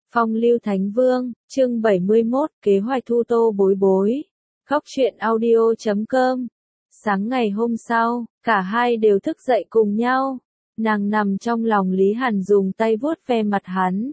Phong lưu Thánh Vương, chương 71, kế hoạch thu tô bối bối. Khóc chuyện audio.com. Sáng ngày hôm sau, cả hai đều thức dậy cùng nhau. Nàng nằm trong lòng Lý Hàn dùng tay vuốt ve mặt hắn.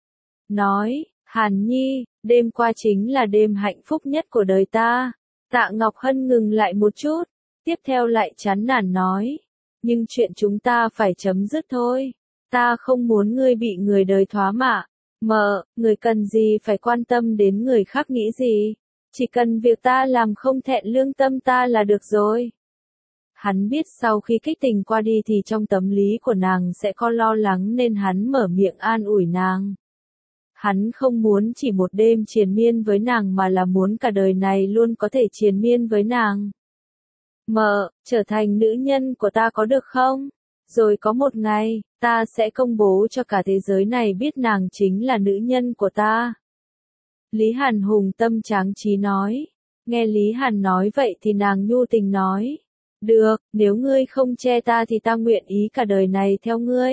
Nói, Hàn Nhi, đêm qua chính là đêm hạnh phúc nhất của đời ta. Tạ Ngọc Hân ngừng lại một chút, tiếp theo lại chán nản nói. Nhưng chuyện chúng ta phải chấm dứt thôi. Ta không muốn ngươi bị người đời thoá mạ. Mợ, người cần gì phải quan tâm đến người khác nghĩ gì. Chỉ cần việc ta làm không thẹn lương tâm ta là được rồi. Hắn biết sau khi kích tình qua đi thì trong tâm lý của nàng sẽ có lo lắng nên hắn mở miệng an ủi nàng. Hắn không muốn chỉ một đêm triền miên với nàng mà là muốn cả đời này luôn có thể triền miên với nàng. Mợ, trở thành nữ nhân của ta có được không? Rồi có một ngày, ta sẽ công bố cho cả thế giới này biết nàng chính là nữ nhân của ta. Lý Hàn hùng tâm tráng trí nói. Nghe Lý Hàn nói vậy thì nàng nhu tình nói. Được, nếu ngươi không che ta thì ta nguyện ý cả đời này theo ngươi.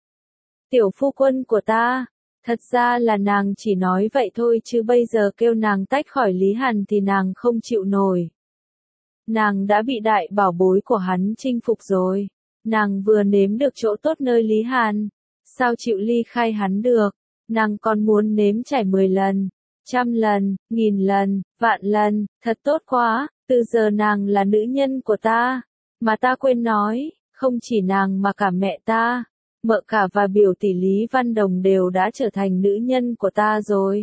Tiểu phu quân của ta. Thật ra là nàng chỉ nói vậy thôi chứ bây giờ kêu nàng tách khỏi Lý Hàn thì nàng không chịu nổi. Nàng đã bị đại bảo bối của hắn chinh phục rồi. Nàng vừa nếm được chỗ tốt nơi Lý Hàn. Sao chịu ly khai hắn được? Nàng còn muốn nếm trải 10 lần, 100 lần, 1000 lần, vạn lần, thật tốt quá, từ giờ nàng là nữ nhân của ta. Mà ta quên nói, không chỉ nàng mà cả mẹ ta, mợ cả và biểu tỷ Lý Văn Đồng đều đã trở thành nữ nhân của ta rồi.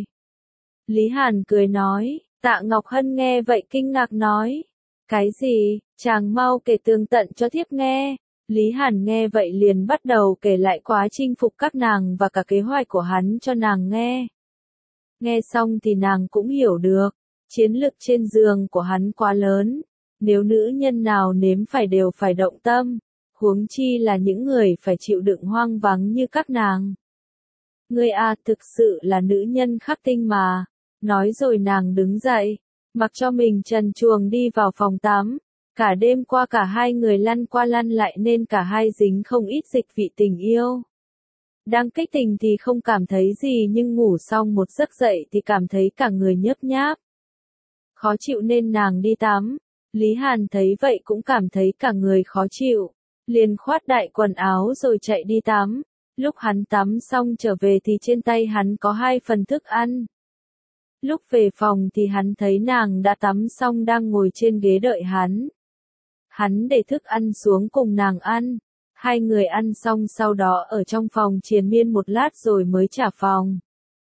Lý Hàn cười nói, Tạ Ngọc Hân nghe vậy kinh ngạc nói. Cái gì, chàng mau kể tường tận cho thiếp nghe. Lý Hàn nghe vậy liền bắt đầu kể lại quá chinh phục các nàng và cả kế hoạch của hắn cho nàng nghe. Nghe xong thì nàng cũng hiểu được, chiến lực trên giường của hắn quá lớn, nếu nữ nhân nào nếm phải đều phải động tâm, huống chi là những người phải chịu đựng hoang vắng như các nàng. Ngươi à, thực sự là nữ nhân khắc tinh mà. Nói rồi nàng đứng dậy, mặc cho mình trần truồng đi vào phòng tắm. Cả đêm qua cả hai người lăn qua lăn lại nên cả hai dính không ít dịch vị tình yêu. Đang kích tình thì không cảm thấy gì nhưng ngủ xong một giấc dậy thì cảm thấy cả người nhớp nháp. Khó chịu nên nàng đi tắm. Lý Hàn thấy vậy cũng cảm thấy cả người khó chịu. Liền khoát đại quần áo rồi chạy đi tắm. Lúc hắn tắm xong trở về thì trên tay hắn có 2 phần thức ăn. Lúc về phòng thì hắn thấy nàng đã tắm xong đang ngồi trên ghế đợi hắn. Hắn để thức ăn xuống cùng nàng ăn. Hai người ăn xong sau đó ở trong phòng triền miên một lát rồi mới trả phòng.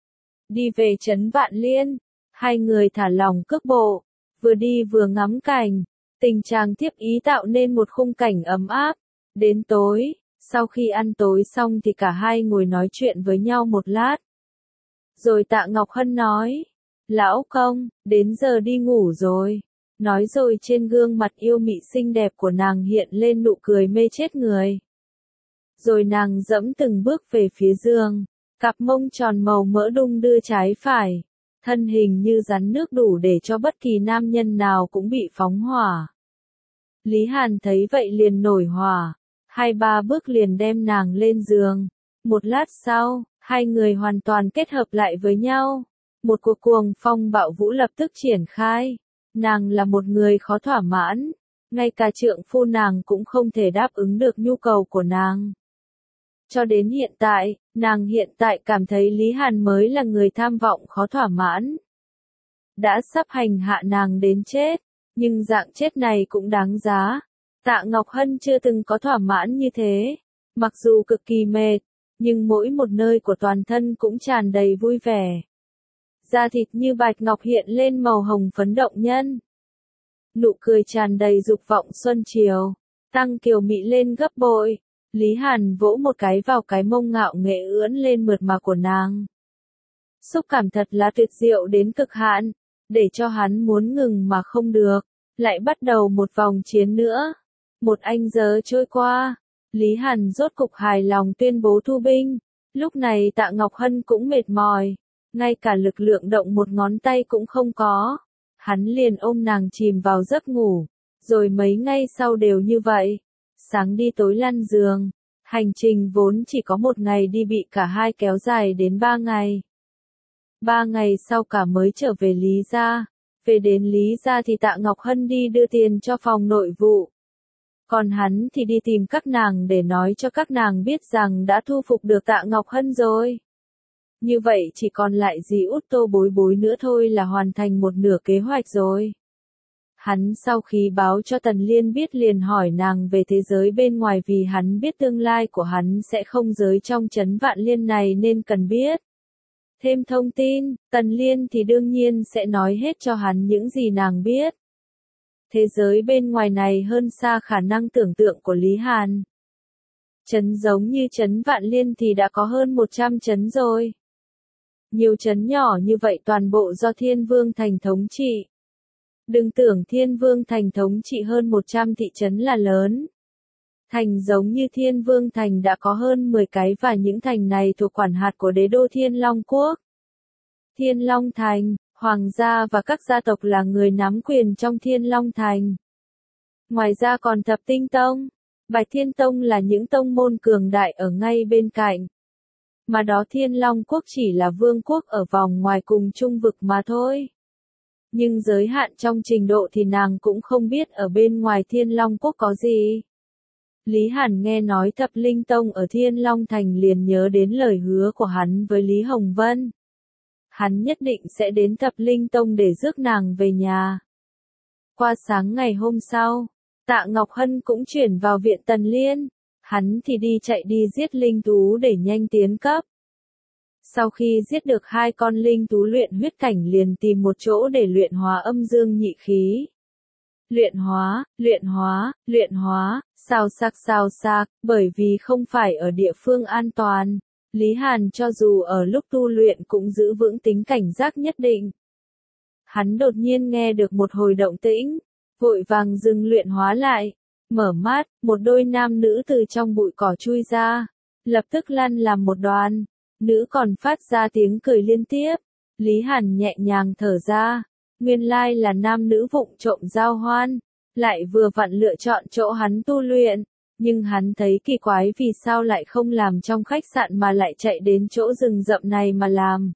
Đi về trấn Vạn Liên, hai người thả lỏng cước bộ, vừa đi vừa ngắm cảnh, tình trạng tiếp ý tạo nên một khung cảnh ấm áp. Đến tối, sau khi ăn tối xong thì cả hai ngồi nói chuyện với nhau một lát. Rồi Tạ Ngọc Hân nói, lão công, đến giờ đi ngủ rồi. Nói rồi trên gương mặt yêu mị xinh đẹp của nàng hiện lên nụ cười mê chết người. Rồi nàng dẫm từng bước về phía giường, cặp mông tròn màu mỡ đung đưa trái phải, thân hình như rắn nước đủ để cho bất kỳ nam nhân nào cũng bị phóng hỏa. Lý Hàn thấy vậy liền nổi hỏa, 2-3 bước liền đem nàng lên giường. Một lát sau, hai người hoàn toàn kết hợp lại với nhau. Một cuộc cuồng phong bạo vũ lập tức triển khai. Nàng là một người khó thỏa mãn, ngay cả trượng phu nàng cũng không thể đáp ứng được nhu cầu của nàng. Cho đến hiện tại, nàng hiện tại cảm thấy Lý Hàn mới là người tham vọng khó thỏa mãn. Đã sắp hành hạ nàng đến chết, nhưng dạng chết này cũng đáng giá. Tạ Ngọc Hân chưa từng có thỏa mãn như thế. Mặc dù cực kỳ mệt, nhưng mỗi một nơi của toàn thân cũng tràn đầy vui vẻ. Da thịt như bạch ngọc hiện lên màu hồng phấn động nhân. Nụ cười tràn đầy dục vọng xuân chiều, tăng kiều mị lên gấp bội. Lý Hàn vỗ một cái vào cái mông ngạo nghễ ưỡn lên mượt mà của nàng. Xúc cảm thật là tuyệt diệu đến cực hạn, để cho hắn muốn ngừng mà không được. Lại bắt đầu một vòng chiến nữa. 1 giờ trôi qua, Lý Hàn rốt cục hài lòng tuyên bố thu binh. Lúc này Tạ Ngọc Hân cũng mệt mỏi. Ngay cả lực lượng động một ngón tay cũng không có. Hắn liền ôm nàng chìm vào giấc ngủ. Rồi mấy ngày sau đều như vậy. Sáng đi tối lăn giường. Hành trình vốn chỉ có 1 ngày đi bị cả hai kéo dài đến 3 ngày. 3 ngày sau cả mới trở về Lý gia. Về đến Lý gia thì Tạ Ngọc Hân đi đưa tiền cho phòng nội vụ. Còn hắn thì đi tìm các nàng để nói cho các nàng biết rằng đã thu phục được Tạ Ngọc Hân rồi. Như vậy chỉ còn lại dì út Tô Bối Bối nữa thôi là hoàn thành một nửa kế hoạch rồi. Hắn sau khi báo cho Tần Liên biết liền hỏi nàng về thế giới bên ngoài vì hắn biết tương lai của hắn sẽ không giới trong trấn Vạn Liên này nên cần biết thêm thông tin. Tần Liên thì đương nhiên sẽ nói hết cho hắn những gì nàng biết. Thế giới bên ngoài này hơn xa khả năng tưởng tượng của Lý Hàn. Trấn giống như trấn Vạn Liên thì đã có hơn 100 trấn rồi. Nhiều trấn nhỏ như vậy toàn bộ do Thiên Vương Thành thống trị. Đừng tưởng Thiên Vương Thành thống trị hơn 100 thị trấn là lớn. Thành giống như Thiên Vương Thành đã có hơn 10 cái và những thành này thuộc quản hạt của đế đô Thiên Long Quốc. Thiên Long Thành, hoàng gia và các gia tộc là người nắm quyền trong Thiên Long Thành. Ngoài ra còn Thập Tinh Tông, Bạch Thiên Tông là những tông môn cường đại ở ngay bên cạnh. Mà đó Thiên Long Quốc chỉ là vương quốc ở vòng ngoài cùng trung vực mà thôi. Nhưng giới hạn trong trình độ thì nàng cũng không biết ở bên ngoài Thiên Long Quốc có gì. Lý Hàn nghe nói Thập Linh Tông ở Thiên Long Thành liền nhớ đến lời hứa của hắn với Lý Hồng Vân. Hắn nhất định sẽ đến Thập Linh Tông để rước nàng về nhà. Qua sáng ngày hôm sau, Tạ Ngọc Hân cũng chuyển vào viện Tần Liên. Hắn thì chạy đi giết linh thú để nhanh tiến cấp. Sau khi giết được 2 con linh thú luyện huyết cảnh liền tìm một chỗ để luyện hóa âm dương nhị khí. Luyện hóa, sao sạc, bởi vì không phải ở địa phương an toàn. Lý Hàn cho dù ở lúc tu luyện cũng giữ vững tính cảnh giác nhất định. Hắn đột nhiên nghe được một hồi động tĩnh, vội vàng dừng luyện hóa lại. Mở mắt, một đôi nam nữ từ trong bụi cỏ chui ra, lập tức lăn làm một đoàn. Nữ còn phát ra tiếng cười liên tiếp. Lý Hàn nhẹ nhàng thở ra, nguyên lai là nam nữ vụng trộm giao hoan, lại vừa vặn lựa chọn chỗ hắn tu luyện. Nhưng hắn thấy kỳ quái vì sao lại không làm trong khách sạn mà lại chạy đến chỗ rừng rậm này mà làm.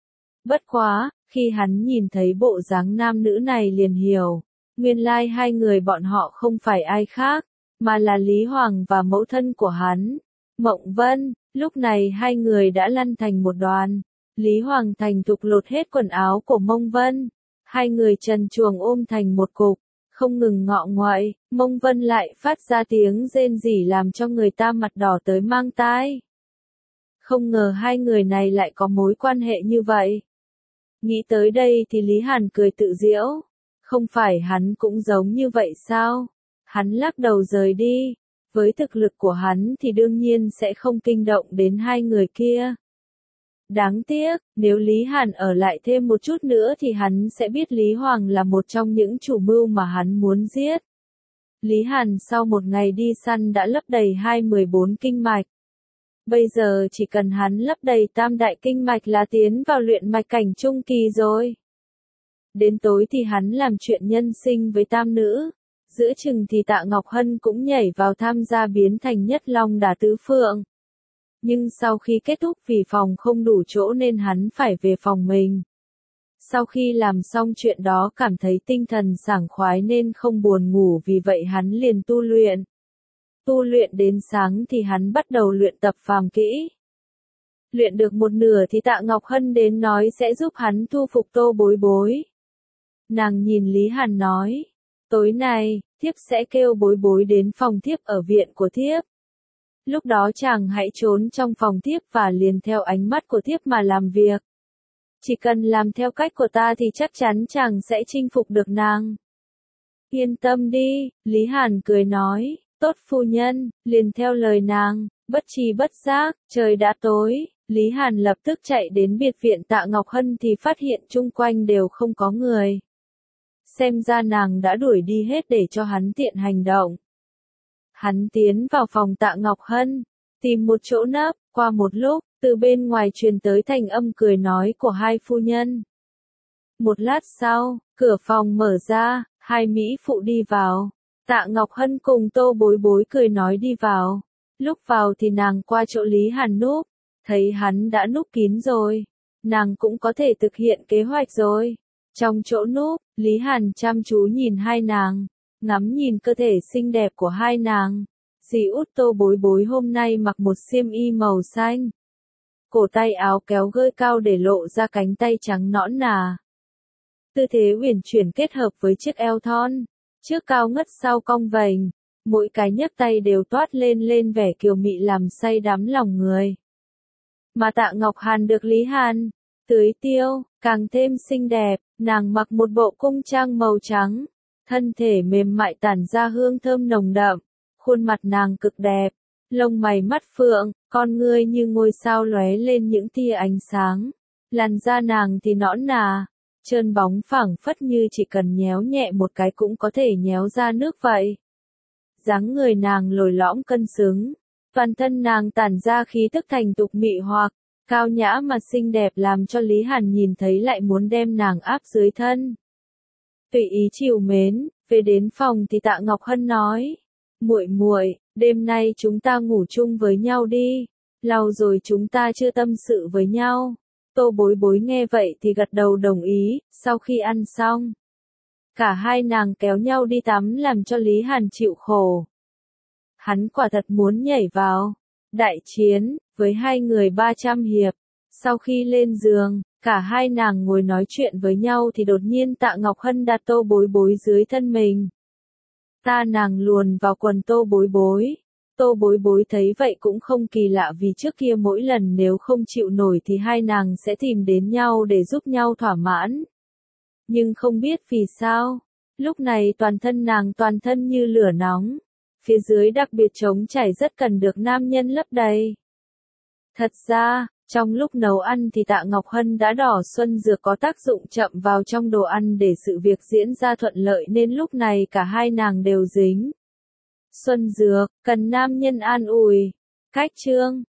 Bất quá, khi hắn nhìn thấy bộ dáng nam nữ này liền hiểu. Nguyên lai 2 người bọn họ không phải ai khác, mà là Lý Hoàng và mẫu thân của hắn, Mộng Vân. Lúc này 2 người đã lăn thành một đoàn. Lý Hoàng thành thục lột hết quần áo của Mông Vân. 2 người trần truồng ôm thành một cục, không ngừng ngọ nguậy. Mông Vân lại phát ra tiếng rên rỉ làm cho người ta mặt đỏ tới mang tai. Không ngờ 2 người này lại có mối quan hệ như vậy. Nghĩ tới đây thì Lý Hàn cười tự giễu. Không phải hắn cũng giống như vậy sao? Hắn lắc đầu rời đi. Với thực lực của hắn thì đương nhiên sẽ không kinh động đến 2 người kia. Đáng tiếc, nếu Lý Hàn ở lại thêm một chút nữa thì hắn sẽ biết Lý Hoàng là một trong những chủ mưu mà hắn muốn giết. Lý Hàn sau một ngày đi săn đã lấp đầy 14 kinh mạch. Bây giờ chỉ cần hắn lấp đầy tam đại kinh mạch là tiến vào luyện mạch cảnh trung kỳ rồi. Đến tối thì hắn làm chuyện nhân sinh với tam nữ. Giữa chừng thì Tạ Ngọc Hân cũng nhảy vào tham gia biến thành Nhất Long Đả Tứ Phượng. Nhưng sau khi kết thúc vì phòng không đủ chỗ nên hắn phải về phòng mình. Sau khi làm xong chuyện đó cảm thấy tinh thần sảng khoái nên không buồn ngủ vì vậy hắn liền tu luyện. Tu luyện đến sáng thì hắn bắt đầu luyện tập phàm kỹ. Luyện được một nửa thì Tạ Ngọc Hân đến nói sẽ giúp hắn thu phục Tô Bối Bối. Nàng nhìn Lý Hàn nói. Tối nay, thiếp sẽ kêu Bối Bối đến phòng thiếp ở viện của thiếp. Lúc đó chàng hãy trốn trong phòng thiếp và liền theo ánh mắt của thiếp mà làm việc. Chỉ cần làm theo cách của ta thì chắc chắn chàng sẽ chinh phục được nàng. Yên tâm đi, Lý Hàn cười nói, tốt phu nhân, liền theo lời nàng, bất tri bất giác, trời đã tối, Lý Hàn lập tức chạy đến biệt viện Tạ Ngọc Hân thì phát hiện chung quanh đều không có người. Xem ra nàng đã đuổi đi hết để cho hắn tiện hành động. Hắn tiến vào phòng Tạ Ngọc Hân, tìm một chỗ nấp, qua một lúc, từ bên ngoài truyền tới thành âm cười nói của 2 phu nhân. Một lát sau, cửa phòng mở ra, 2 mỹ phụ đi vào. Tạ Ngọc Hân cùng Tô Bối Bối cười nói đi vào. Lúc vào thì nàng qua chỗ Lý Hàn núp, thấy hắn đã núp kín rồi. nàng cũng có thể thực hiện kế hoạch rồi. Trong chỗ núp, Lý Hàn chăm chú nhìn hai nàng, ngắm nhìn cơ thể xinh đẹp của hai nàng. Dì út Tô Bối Bối hôm nay mặc một xiêm y màu xanh. Cổ tay áo kéo gơi cao để lộ ra cánh tay trắng nõn nà. Tư thế uyển chuyển kết hợp với chiếc eo thon, trước cao ngất sau cong vành, mỗi cái nhấc tay đều toát lên vẻ kiều mị làm say đắm lòng người. Mà Tạ Ngọc Hàn được Lý Hàn tưới tiêu, càng thêm xinh đẹp, nàng mặc một bộ cung trang màu trắng, thân thể mềm mại tản ra hương thơm nồng đậm, khuôn mặt nàng cực đẹp, lông mày mắt phượng, con ngươi như ngôi sao lóe lên những tia ánh sáng, làn da nàng thì nõn nà, trơn bóng phẳng phất như chỉ cần nhéo nhẹ một cái cũng có thể nhéo ra nước vậy. Dáng người nàng lồi lõm cân xứng, toàn thân nàng tản ra khí tức thành tục mị hoặc, cao nhã mà xinh đẹp làm cho Lý Hàn nhìn thấy lại muốn đem nàng áp dưới thân. Tùy ý chiều mến, về đến phòng thì Tạ Ngọc Hân nói, muội muội, đêm nay chúng ta ngủ chung với nhau đi, lâu rồi chúng ta chưa tâm sự với nhau. Tô Bối Bối nghe vậy thì gật đầu đồng ý, sau khi ăn xong, cả hai nàng kéo nhau đi tắm làm cho Lý Hàn chịu khổ. Hắn quả thật muốn nhảy vào đại chiến với hai người 300 hiệp. Sau khi lên giường, cả hai nàng ngồi nói chuyện với nhau thì đột nhiên Tạ Ngọc Hân đặt Tô Bối Bối dưới thân mình. Nàng luồn vào quần Tô Bối Bối. Tô Bối Bối thấy vậy cũng không kỳ lạ vì trước kia mỗi lần nếu không chịu nổi thì hai nàng sẽ tìm đến nhau để giúp nhau thỏa mãn. Nhưng không biết vì sao, lúc này toàn thân như lửa nóng, phía dưới đặc biệt trống chảy rất cần được nam nhân lấp đầy. Thật ra, trong lúc nấu ăn thì Tạ Ngọc Hân đã đỏ xuân dược có tác dụng chậm vào trong đồ ăn để sự việc diễn ra thuận lợi nên lúc này cả hai nàng đều dính. Xuân dược, cần nam nhân an ủi. Cách chương